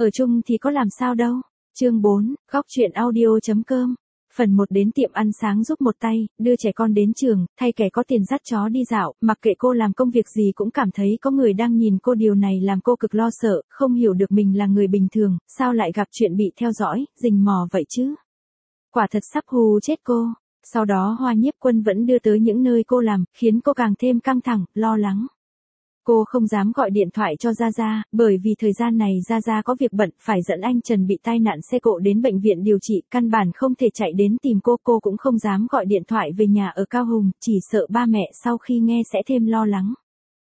Ở chung thì có làm sao đâu. Chương 4, góc chuyện audio.com. Phần 1 đến tiệm ăn sáng giúp một tay, đưa trẻ con đến trường, thay kẻ có tiền dắt chó đi dạo, mặc kệ cô làm công việc gì cũng cảm thấy có người đang nhìn cô, điều này làm cô cực lo sợ, không hiểu được mình là người bình thường, sao lại gặp chuyện bị theo dõi, rình mò vậy chứ. Quả thật sắp hù chết cô. Sau đó Hoa Nhiếp Quân vẫn đưa tới những nơi cô làm, khiến cô càng thêm căng thẳng, lo lắng. Cô không dám gọi điện thoại cho Gia Gia, bởi vì thời gian này Gia Gia có việc bận, phải dẫn anh Trần bị tai nạn xe cộ đến bệnh viện điều trị, căn bản không thể chạy đến tìm cô cũng không dám gọi điện thoại về nhà ở Cao Hùng, chỉ sợ ba mẹ sau khi nghe sẽ thêm lo lắng.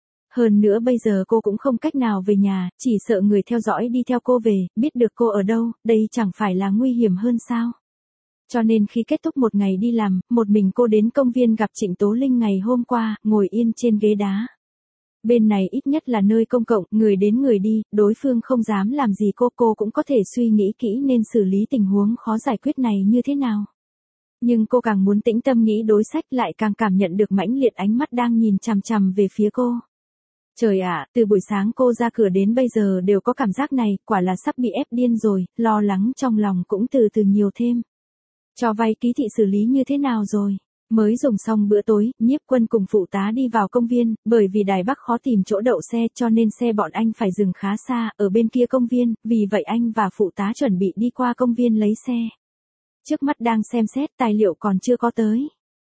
Hơn nữa bây giờ cô cũng không cách nào về nhà, chỉ sợ người theo dõi đi theo cô về, biết được cô ở đâu, đây chẳng phải là nguy hiểm hơn sao. Cho nên khi kết thúc một ngày đi làm, một mình cô đến công viên gặp Trịnh Tố Linh ngày hôm qua, ngồi yên trên ghế đá. Bên này ít nhất là nơi công cộng, người đến người đi, đối phương không dám làm gì cô cũng có thể suy nghĩ kỹ nên xử lý tình huống khó giải quyết này như thế nào. Nhưng cô càng muốn tĩnh tâm nghĩ đối sách, lại càng cảm nhận được mãnh liệt ánh mắt đang nhìn chằm chằm về phía cô. Trời ạ, từ buổi sáng cô ra cửa đến bây giờ đều có cảm giác này, quả là sắp bị ép điên rồi, lo lắng trong lòng cũng từ từ nhiều thêm. Cho vay ký thị xử lý như thế nào rồi? Mới dùng xong bữa tối, Nhiếp Quân cùng phụ tá đi vào công viên, bởi vì Đài Bắc khó tìm chỗ đậu xe cho nên xe bọn anh phải dừng khá xa, ở bên kia công viên, vì vậy anh và phụ tá chuẩn bị đi qua công viên lấy xe. Trước mắt đang xem xét tài liệu còn chưa có tới.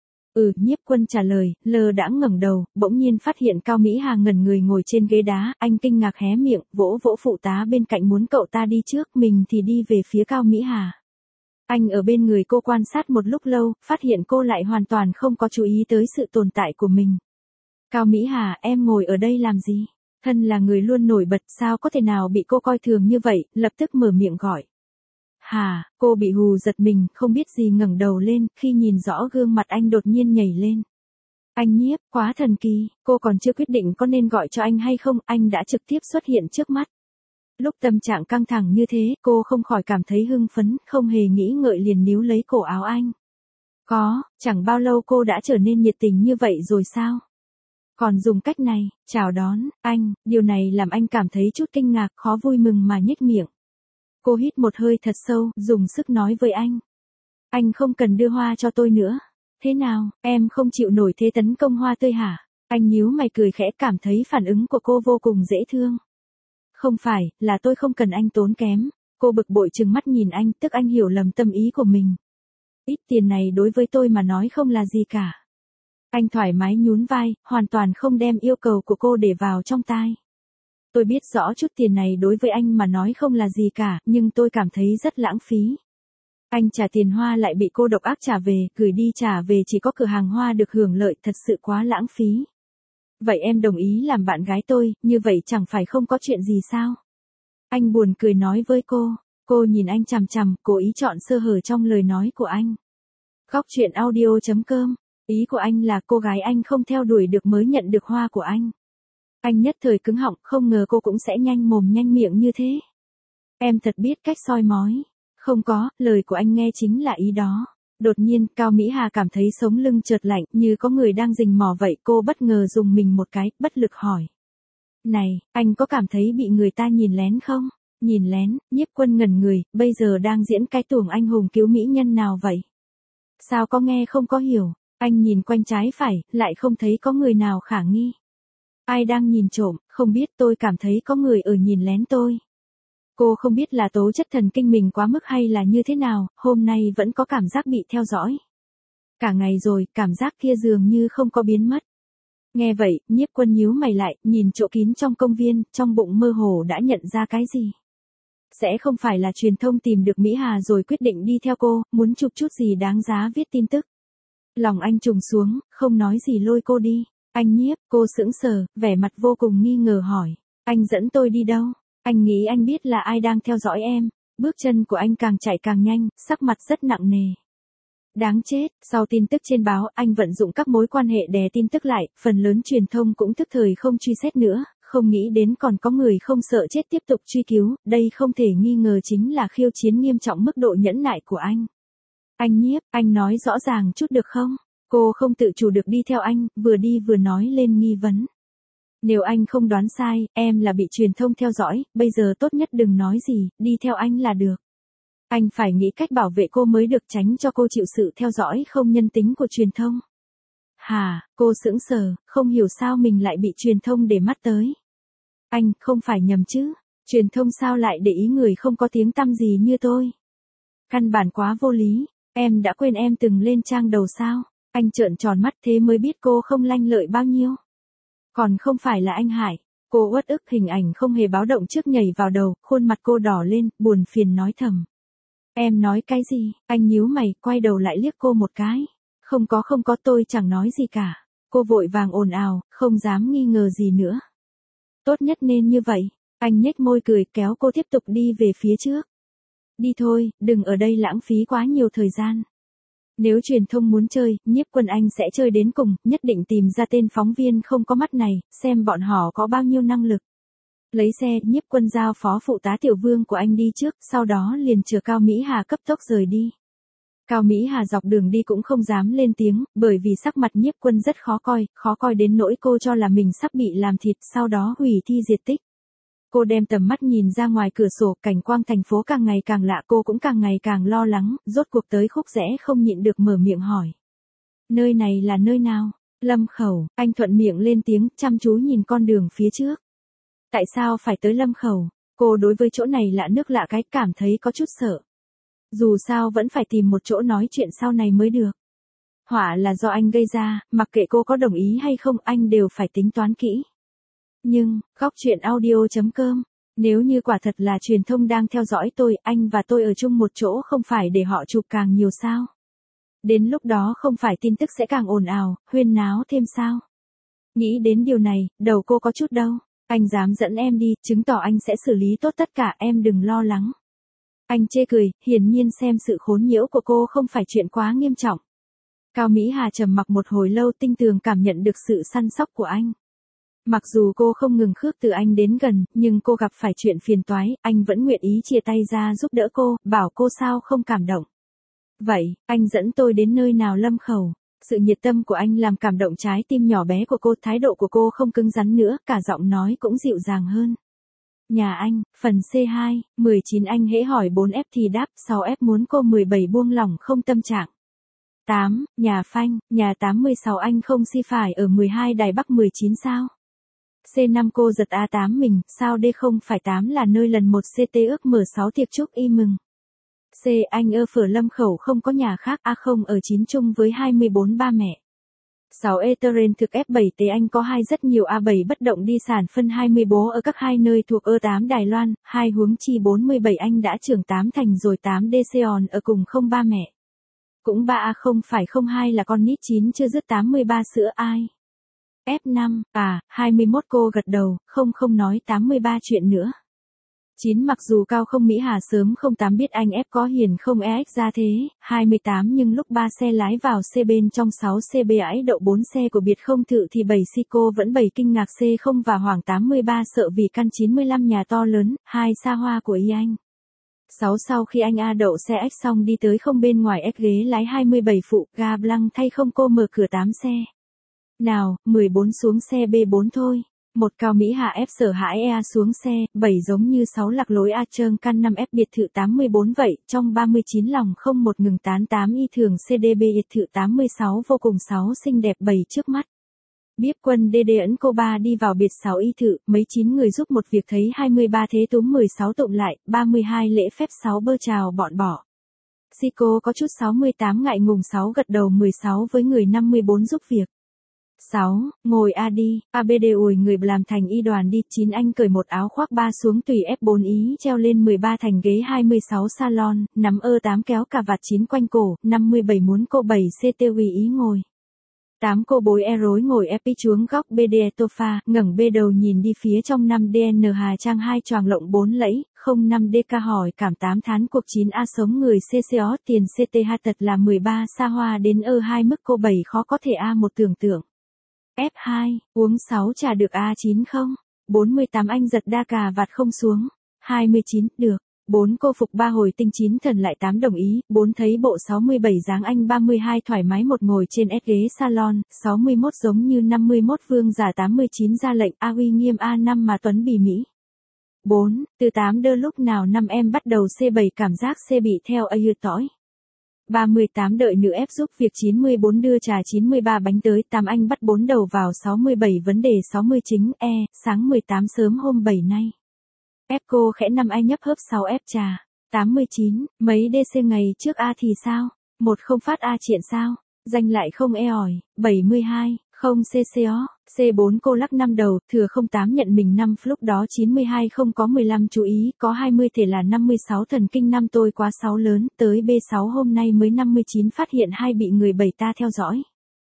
Nhiếp Quân trả lời, lơ đãng ngẩng đầu, bỗng nhiên phát hiện Cao Mỹ Hà ngẩn người ngồi trên ghế đá, anh kinh ngạc hé miệng, vỗ vỗ phụ tá bên cạnh muốn cậu ta đi trước, mình thì đi về phía Cao Mỹ Hà. Anh ở bên người cô quan sát một lúc lâu, phát hiện cô lại hoàn toàn không có chú ý tới sự tồn tại của mình. Cao Mỹ Hà, em ngồi ở đây làm gì? Thân là người luôn nổi bật, sao có thể nào bị cô coi thường như vậy, lập tức mở miệng gọi. Hà, cô bị hù giật mình, không biết gì ngẩng đầu lên, khi nhìn rõ gương mặt anh đột nhiên nhảy lên. Anh Nhiếp, quá thần kỳ, cô còn chưa quyết định có nên gọi cho anh hay không, anh đã trực tiếp xuất hiện trước mắt. Lúc tâm trạng căng thẳng như thế, cô không khỏi cảm thấy hưng phấn, không hề nghĩ ngợi liền níu lấy cổ áo anh. Chẳng bao lâu cô đã trở nên nhiệt tình như vậy rồi sao? Còn dùng cách này, chào đón, anh, điều này làm anh cảm thấy chút kinh ngạc, khó vui mừng mà nhếch miệng. Cô hít một hơi thật sâu, dùng sức nói với anh. Anh không cần đưa hoa cho tôi nữa. Thế nào, em không chịu nổi thế tấn công hoa tươi hả? Anh nhíu mày cười khẽ, cảm thấy phản ứng của cô vô cùng dễ thương. Không phải, là tôi không cần anh tốn kém. Cô bực bội trừng mắt nhìn anh, tức anh hiểu lầm tâm ý của mình. Ít tiền này đối với tôi mà nói không là gì cả. Anh thoải mái nhún vai, hoàn toàn không đem yêu cầu của cô để vào trong tai. Tôi biết rõ chút tiền này đối với anh mà nói không là gì cả, nhưng tôi cảm thấy rất lãng phí. Anh trả tiền hoa lại bị cô độc ác trả về, gửi đi trả về chỉ có cửa hàng hoa được hưởng lợi, thật sự quá lãng phí. Vậy em đồng ý làm bạn gái tôi, như vậy chẳng phải không có chuyện gì sao? Anh buồn cười nói với cô nhìn anh chằm chằm, cố ý chọn sơ hở trong lời nói của anh. Góc chuyện audio.com, ý của anh là cô gái anh không theo đuổi được mới nhận được hoa của anh. Anh nhất thời cứng họng, không ngờ cô cũng sẽ nhanh mồm nhanh miệng như thế. Em thật biết cách soi mói. Không có, lời của anh nghe chính là ý đó. Đột nhiên, Cao Mỹ Hà cảm thấy sống lưng chợt lạnh, như có người đang rình mò vậy, cô bất ngờ dùng mình một cái, bất lực hỏi. Này, anh có cảm thấy bị người ta nhìn lén không? Nhìn lén, Nhiếp Quân ngẩn người, bây giờ đang diễn cái tuồng anh hùng cứu mỹ nhân nào vậy? Sao có nghe không có hiểu, anh nhìn quanh trái phải, lại không thấy có người nào khả nghi. Ai đang nhìn trộm, không biết, tôi cảm thấy có người ở nhìn lén tôi. Cô không biết là tố chất thần kinh mình quá mức hay là như thế nào, hôm nay vẫn có cảm giác bị theo dõi. Cả ngày rồi, cảm giác kia dường như không có biến mất. Nghe vậy, Nhiếp Quân nhíu mày lại, nhìn chỗ kín trong công viên, trong bụng mơ hồ đã nhận ra cái gì. Sẽ không phải là truyền thông tìm được Mỹ Hà rồi quyết định đi theo cô, muốn chụp chút gì đáng giá viết tin tức. Lòng anh trùng xuống, không nói gì lôi cô đi. Anh Nhiếp, cô sững sờ, vẻ mặt vô cùng nghi ngờ hỏi. Anh dẫn tôi đi đâu? Anh nghĩ anh biết là ai đang theo dõi em. Bước chân của anh càng chạy càng nhanh, sắc mặt rất nặng nề. Đáng chết, sau tin tức trên báo, anh vận dụng các mối quan hệ đè tin tức lại, phần lớn truyền thông cũng tức thời không truy xét nữa, không nghĩ đến còn có người không sợ chết tiếp tục truy cứu, đây không thể nghi ngờ chính là khiêu chiến nghiêm trọng mức độ nhẫn nại của anh. Anh Nhiếp, anh nói rõ ràng chút được không? Cô không tự chủ được đi theo anh, vừa đi vừa nói lên nghi vấn. Nếu anh không đoán sai, em là bị truyền thông theo dõi, bây giờ tốt nhất đừng nói gì, đi theo anh là được. Anh phải nghĩ cách bảo vệ cô mới được, tránh cho cô chịu sự theo dõi không nhân tính của truyền thông. Hả, cô sững sờ, không hiểu sao mình lại bị truyền thông để mắt tới. Anh, không phải nhầm chứ, truyền thông sao lại để ý người không có tiếng tăm gì như tôi. Căn bản quá vô lý, em đã quên em từng lên trang đầu sao, anh trợn tròn mắt thế mới biết cô không lanh lợi bao nhiêu. Còn không phải là anh Hải, cô uất ức hình ảnh không hề báo động trước nhảy vào đầu, khuôn mặt cô đỏ lên, buồn phiền nói thầm. Em nói cái gì, anh nhíu mày, quay đầu lại liếc cô một cái. Không có tôi chẳng nói gì cả. Cô vội vàng ồn ào, không dám nghi ngờ gì nữa. Tốt nhất nên như vậy, anh nhếch môi cười kéo cô tiếp tục đi về phía trước. Đi thôi, đừng ở đây lãng phí quá nhiều thời gian. Nếu truyền thông muốn chơi, Nhiếp Quân anh sẽ chơi đến cùng, nhất định tìm ra tên phóng viên không có mắt này, xem bọn họ có bao nhiêu năng lực. Lấy xe, Nhiếp Quân giao phó phụ tá Tiểu Vương của anh đi trước, sau đó liền chờ Cao Mỹ Hà cấp tốc rời đi. Cao Mỹ Hà dọc đường đi cũng không dám lên tiếng, bởi vì sắc mặt Nhiếp Quân rất khó coi đến nỗi cô cho là mình sắp bị làm thịt, sau đó hủy thi diệt tích. Cô đem tầm mắt nhìn ra ngoài cửa sổ, cảnh quang thành phố càng ngày càng lạ, cô cũng càng ngày càng lo lắng, rốt cuộc tới khúc rẽ không nhịn được mở miệng hỏi. Nơi này là nơi nào? Lâm Khẩu, anh thuận miệng lên tiếng, chăm chú nhìn con đường phía trước. Tại sao phải tới Lâm Khẩu? Cô đối với chỗ này lạ nước lạ cái, cảm thấy có chút sợ. Dù sao vẫn phải tìm một chỗ nói chuyện sau này mới được. Họa là do anh gây ra, mặc kệ cô có đồng ý hay không anh đều phải tính toán kỹ. Nhưng, góc chuyện audio.com, nếu như quả thật là truyền thông đang theo dõi tôi, anh và tôi ở chung một chỗ không phải để họ chụp càng nhiều sao? Đến lúc đó không phải tin tức sẽ càng ồn ào, huyên náo thêm sao? Nghĩ đến điều này, đầu cô có chút đau. Anh dám dẫn em đi, chứng tỏ anh sẽ xử lý tốt tất cả, em đừng lo lắng. Anh chê cười, hiển nhiên xem sự khốn nhiễu của cô không phải chuyện quá nghiêm trọng. Cao Mỹ Hà trầm mặc một hồi lâu, tinh tường cảm nhận được sự săn sóc của anh. Mặc dù cô không ngừng khước từ anh đến gần, nhưng cô gặp phải chuyện phiền toái, anh vẫn nguyện ý chia tay ra giúp đỡ cô, bảo cô sao không cảm động. Vậy, anh dẫn tôi đến nơi nào Lâm Khẩu? Sự nhiệt tâm của anh làm cảm động trái tim nhỏ bé của cô, thái độ của cô không cứng rắn nữa, cả giọng nói cũng dịu dàng hơn. Nhà anh, phần C2, 19 anh hễ hỏi 4F thì đáp, 6F muốn cô 17 buông lỏng không tâm trạng. 8, nhà Phanh, nhà 86 anh không si phải ở 12 Đài Bắc 19 sao? C5 cô giật A8 mình, sao D không phải 8 là nơi lần 1 CT ước mở 6 tiệc chúc y mừng. C anh ở Phở Lâm Khẩu không có nhà khác, A0 ở 9 chung với 24 ba mẹ. 6 Eteren thực F7T anh có rất nhiều A7 bất động đi sản phân 20 bố ở các hai nơi thuộc E8 Đài Loan, 2 huống chi 47 anh đã trưởng 8 thành rồi 8 Deseon ở cùng không ba mẹ. Cũng 3A0 phải 02 là con nít 9 chưa dứt 83 sữa ai. F5, 21 cô gật đầu, không nói 83 chuyện nữa. 9 mặc dù cao không Mỹ Hà sớm 08 biết anh F có hiền không EX ra thế, 28 nhưng lúc 3 xe lái vào C bên trong 6 CB ái đậu 4 xe của biệt không thự thì 7 si cô vẫn 7 kinh ngạc C0 và Hoàng 83 sợ vì căn 95 nhà to lớn, 2 xa hoa của y anh. 6 sau khi anh A đậu xe X xong đi tới không bên ngoài X ghế lái 27 phụ, ga blanc thay không cô mở cửa 8 xe. Nào, 14 xuống xe B4 thôi. Một Cao Mỹ Hà F sợ hãi EA xuống xe, 7 giống như 6 lạc lối A trơn căn 5F biệt thự 84 vậy, trong 39 lòng không một ngừng tán 8 y thường CDB biệt thự 86 vô cùng 6 xinh đẹp 7 trước mắt. Biếp Quân DD ấn cô 3 đi vào biệt 6 y thự, mấy 9 người giúp một việc thấy 23 thế túm 16 tụng lại, 32 lễ phép 6 bơ chào bọn bỏ. Sico có chút 68 ngại ngùng 6 gật đầu 16 với người 54 giúp việc. 6, ngồi A đi, ABD ủi người làm thành y đoàn đi, 9 anh cởi một áo khoác 3 xuống tùy F4 ý treo lên 13 thành ghế 26 salon, nắm E8 kéo cà vạt 9 quanh cổ, 57 muốn cô 7 CT uy ý ngồi. 8 cô bối e rối ngồi epi chuống góc BD Tofa, ngẩng bê đầu nhìn đi phía trong 5 DN Hà Trang 2 choàng lộng 4 lẫy, 05 DK hỏi cảm 8 tháng cuộc 9 A sống người CCO tiền CTH tật là 13 xa hoa đến E2 mức cô 7 khó có thể A1 tưởng tượng. F2, uống 6 trà được A9 không? 48 anh giật đa cà vạt không xuống. 29, được. 4 cô phục 3 hồi tinh 9 thần lại 8 đồng ý, 4 thấy bộ 67 dáng anh 32 thoải mái một ngồi trên S ghế salon, 61 giống như 51 vương giả 89 ra lệnh A uy nghiêm A5 mà Tuấn bỉ mỹ. 4, từ 8 đơ lúc nào 5 em bắt đầu C7 cảm giác C bị theo A như tỏi. 38 đợi nữ ép giúp việc 94 đưa trà 93 bánh tới 8 anh bắt 4 đầu vào 67 vấn đề 60 chính sáng 18 sớm hôm 7 nay. Ép cô khẽ 5 ai nhấp hớp 6 ép trà. 89, mấy DC ngày trước A thì sao? Một không phát A chuyện sao? Danh lại không ỏi. 72, không CCO. C4 cô lắc 5 đầu, thừa 08 nhận mình 5 lúc đó 92 không có 15 chú ý, có 20 thể là 56 thần kinh 5 tôi quá 6 lớn, tới B6 hôm nay mới 59 phát hiện 2 bị người 7 ta theo dõi.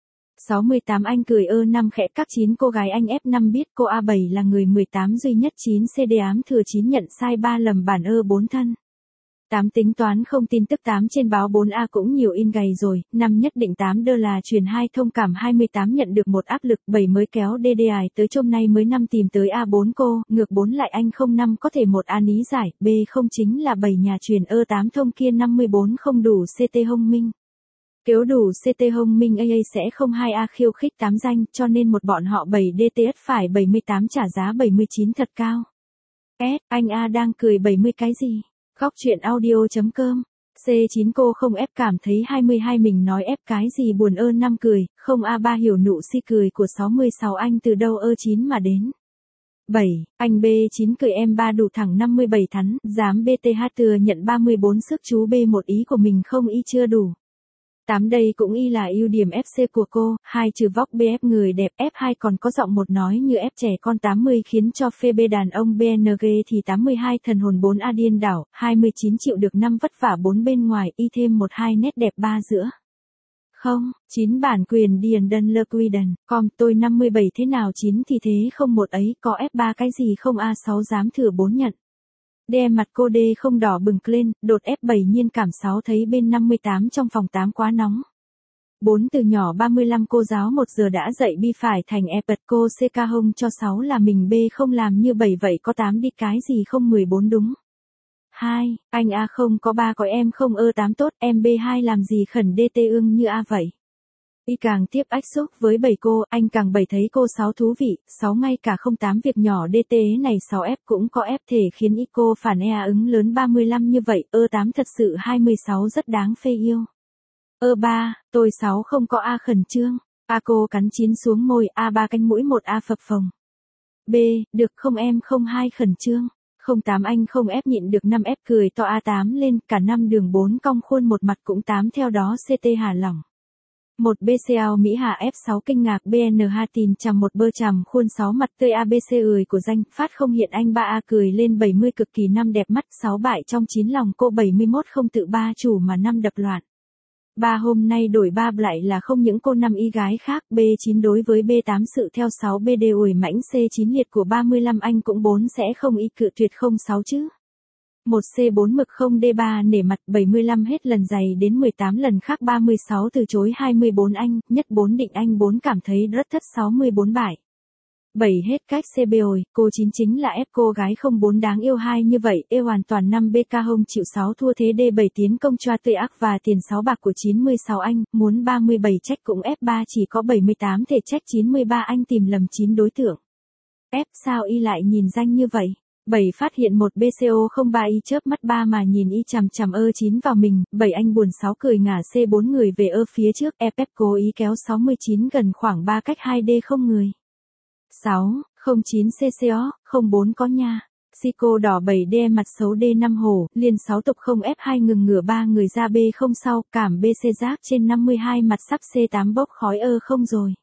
68 anh cười 5 khẽ các 9 cô gái anh F5 biết cô A7 là người 18 duy nhất 9 CD ám thừa 9 nhận sai 3 lầm bản 4 thân. 8 tính toán không tin tức 8 trên báo 4A cũng nhiều in gầy rồi, 5 nhất định 8 đơ là truyền 2 thông cảm 28 nhận được một áp lực 7 mới kéo DDI tới hôm nay mới 5 tìm tới A4 cô, ngược 4 lại anh 05 có thể một án ý giải, B không chính là 7 nhà truyền 8 thông kia 54 không đủ CT Hông Minh. Nếu đủ CT Hông Minh AA sẽ không 2A khiêu khích 8 danh cho nên một bọn họ 7 DTS phải 78 trả giá 79 thật cao. Anh A đang cười 70 cái gì? Góc chuyện audio.com. C9 cô không ép cảm thấy 22 mình nói ép cái gì buồn 5 cười, không A3 hiểu nụ si cười của 66 anh từ đâu 9 mà đến. 7, anh B9 cười em 3 đủ thẳng 57 thắn, dám BTH thừa nhận 34 sức chú B1 ý của mình không y chưa đủ. 8 đây cũng y là ưu điểm FC của cô, 2 trừ vóc BF người đẹp F2 còn có giọng một nói như F trẻ con 80 khiến cho phê B đàn ông BNG thì 82 thần hồn 4 A điên đảo, 29 chịu được 5 vất vả 4 bên ngoài y thêm 1-2 nét đẹp 3 giữa. Không, 9 bản quyền Điền Đơn Lơ Quy Đần, com tôi 57 thế nào 9 thì thế không một ấy có F3 cái gì không A6 dám thừa 4 nhận. Đe mặt cô D không đỏ bừng lên, đột F7 nhiên cảm 6 thấy bên 58 trong phòng 8 quá nóng. 4 từ nhỏ 35 cô giáo 1 giờ đã dậy bi phải thành bật cô CK hông cho 6 là mình B không làm như 7 vậy có 8 đi cái gì không 14 đúng. 2, anh A không có 3 có em không 8 tốt em B2 làm gì khẩn DT ương như A vậy. Y càng tiếp ách xúc với 7 cô, anh càng 7 thấy cô 6 thú vị, 6 ngay cả 08 việc nhỏ DT này 6F cũng có F thể khiến y cô phản EA ứng lớn 35 như vậy, 8 thật sự 26 rất đáng phê yêu. 3, tôi 6 không có A khẩn trương, A cô cắn 9 xuống môi, A3 cánh mũi 1 A phập phồng. B, được không em không 2 khẩn trương. 08 anh không ép nhịn được 5 ép cười to A8 lên, cả 5 đường 4 cong khuôn một mặt cũng 8 theo đó CT hà lỏng. Một BCL Mỹ Hà F6 kinh ngạc BNH tìm chằm một bơ chằm khuôn 6 mặt tươi ABC ười của danh, phát không hiện anh 3A cười lên 70 cực kỳ 5 đẹp mắt 6 bại trong 9 lòng cô 71 không tự ba chủ mà 5 đập loạn. 3 hôm nay đổi 3 lại là không những cô 5 y gái khác B9 đối với B8 sự theo 6 BD ủi mãnh C9 liệt của 35 anh cũng 4 sẽ không y cự tuyệt 06 chứ. 1C4 mực 0D3 nể mặt 75 hết lần giày đến 18 lần khác 36 từ chối 24 anh, nhất 4 định anh 4 cảm thấy rất thất 64 bại. 7 hết cách CB ồi, cô 9 chính là ép cô gái 04 đáng yêu 2 như vậy, yêu hoàn toàn 5 BK hông chịu 6 thua thế D7 tiến công choa tươi ác và tiền 6 bạc của 96 anh, muốn 37 trách cũng F3 chỉ có 78 thể trách 93 anh tìm lầm 9 đối tượng. F sao y lại nhìn danh như vậy? 7 phát hiện một BCO03 y chớp mắt 3 mà nhìn y chằm chằm 9 vào mình, 7 anh buồn 6 cười ngả C4 người về phía trước, FF cố ý kéo 69 gần khoảng 3 cách 2D không người. 6, 09 CCO, 04 có nha. Sico đỏ 7D mặt xấu D5 hổ, liền 6 tục không F2 ngừng ngửa 3 người ra B không sau, cảm BC giác trên 52 mặt sắp C8 bốc khói không rồi.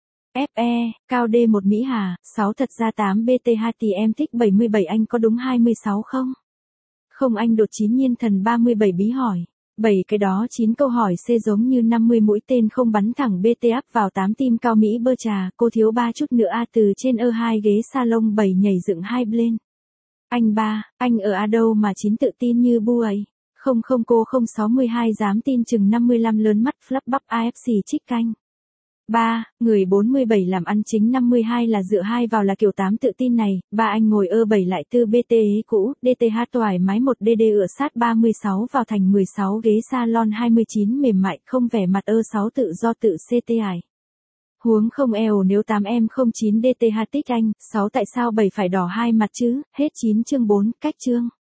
FE, cao D1 Mỹ Hà, 6 thật ra 8 BTH thì em thích 77 anh có đúng 26 không? Không anh đột 9 nhiên thần 37 bí hỏi. 7 cái đó 9 câu hỏi C giống như 50 mũi tên không bắn thẳng BT áp vào 8 tim cao Mỹ bơ trà, cô thiếu 3 chút nữa A từ trên 2 ghế salon 7 nhảy dựng 2 lên. Anh 3, anh ở A đâu mà 9 tự tin như bu ấy. Không cô 062 dám tin chừng 55 lớn mắt flap bắp AFC trích canh. 3. Người 47 làm ăn chính 52 là dựa 2 vào là kiểu 8 tự tin này, 3 anh ngồi ơ 7 lại tư BT ý cũ, DTH thoải mái 1 DD ựa sát 36 vào thành 16 ghế salon 29 mềm mại không vẻ mặt ơ 6 tự do tự CT ải. Huống không eo nếu 8 em 09 DTH tích anh, 6 tại sao 7 phải đỏ hai mặt chứ, hết 9 chương 4, cách chương.